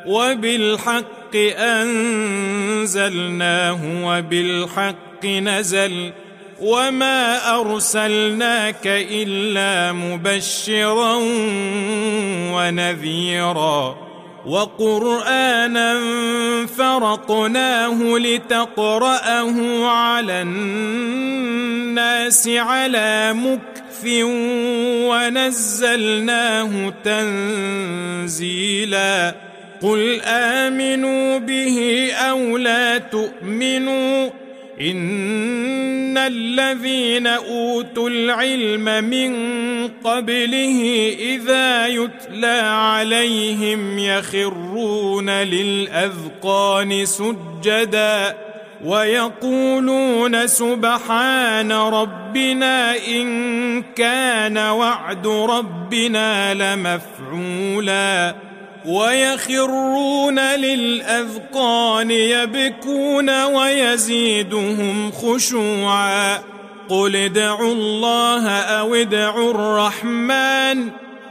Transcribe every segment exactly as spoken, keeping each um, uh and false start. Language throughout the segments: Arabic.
وبالحق أنزلناه وبالحق نزل وما أرسلناك إلا مبشرا ونذيرا وقرآنا فرقناه لتقرأه على الناس على مكث ونزلناه تنزيلا قل آمنوا به أو لا تؤمنوا إن الذين أوتوا العلم من قبله إذا يتلى عليهم يخرون للأذقان سجدا ويقولون سبحان ربنا إن كان وعد ربنا لمفعولا ويخرون للأذقان يبكون ويزيدهم خشوعا قل ادعوا الله أو ادعوا الرحمن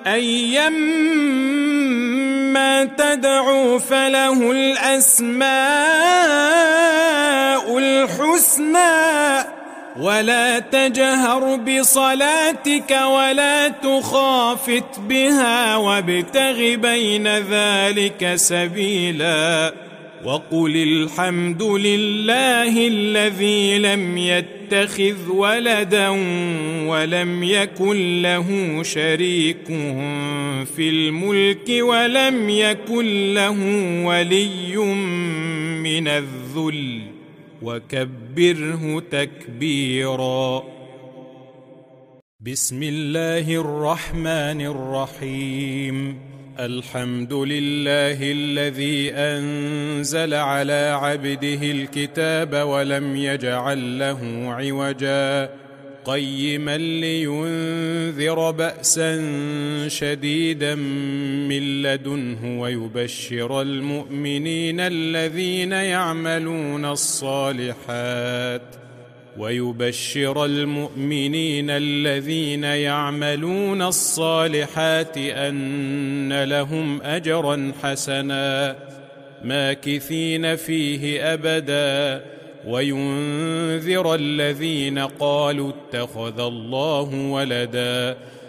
أيما تدعوا فله الأسماء الحسنى ولا تجهر بصلاتك ولا تخافت بها وابتغ بين ذلك سبيلا وقل الحمد لله الذي لم يتخذ ولدا ولم يكن له شريك في الملك ولم يكن له ولي من الذل وكبره تكبيرا بسم الله الرحمن الرحيم الحمد لله الذي أنزل على عبده الكتاب ولم يجعل له عوجا قيما لينذر بأسا شديدا من لدنه ويبشر المؤمنين الذين يعملون الصالحات ويبشر المؤمنين الذين يعملون الصالحات أن لهم أجرا حسنا ماكثين فيه أبدا وينذر الذين قالوا اتخذ الله ولدا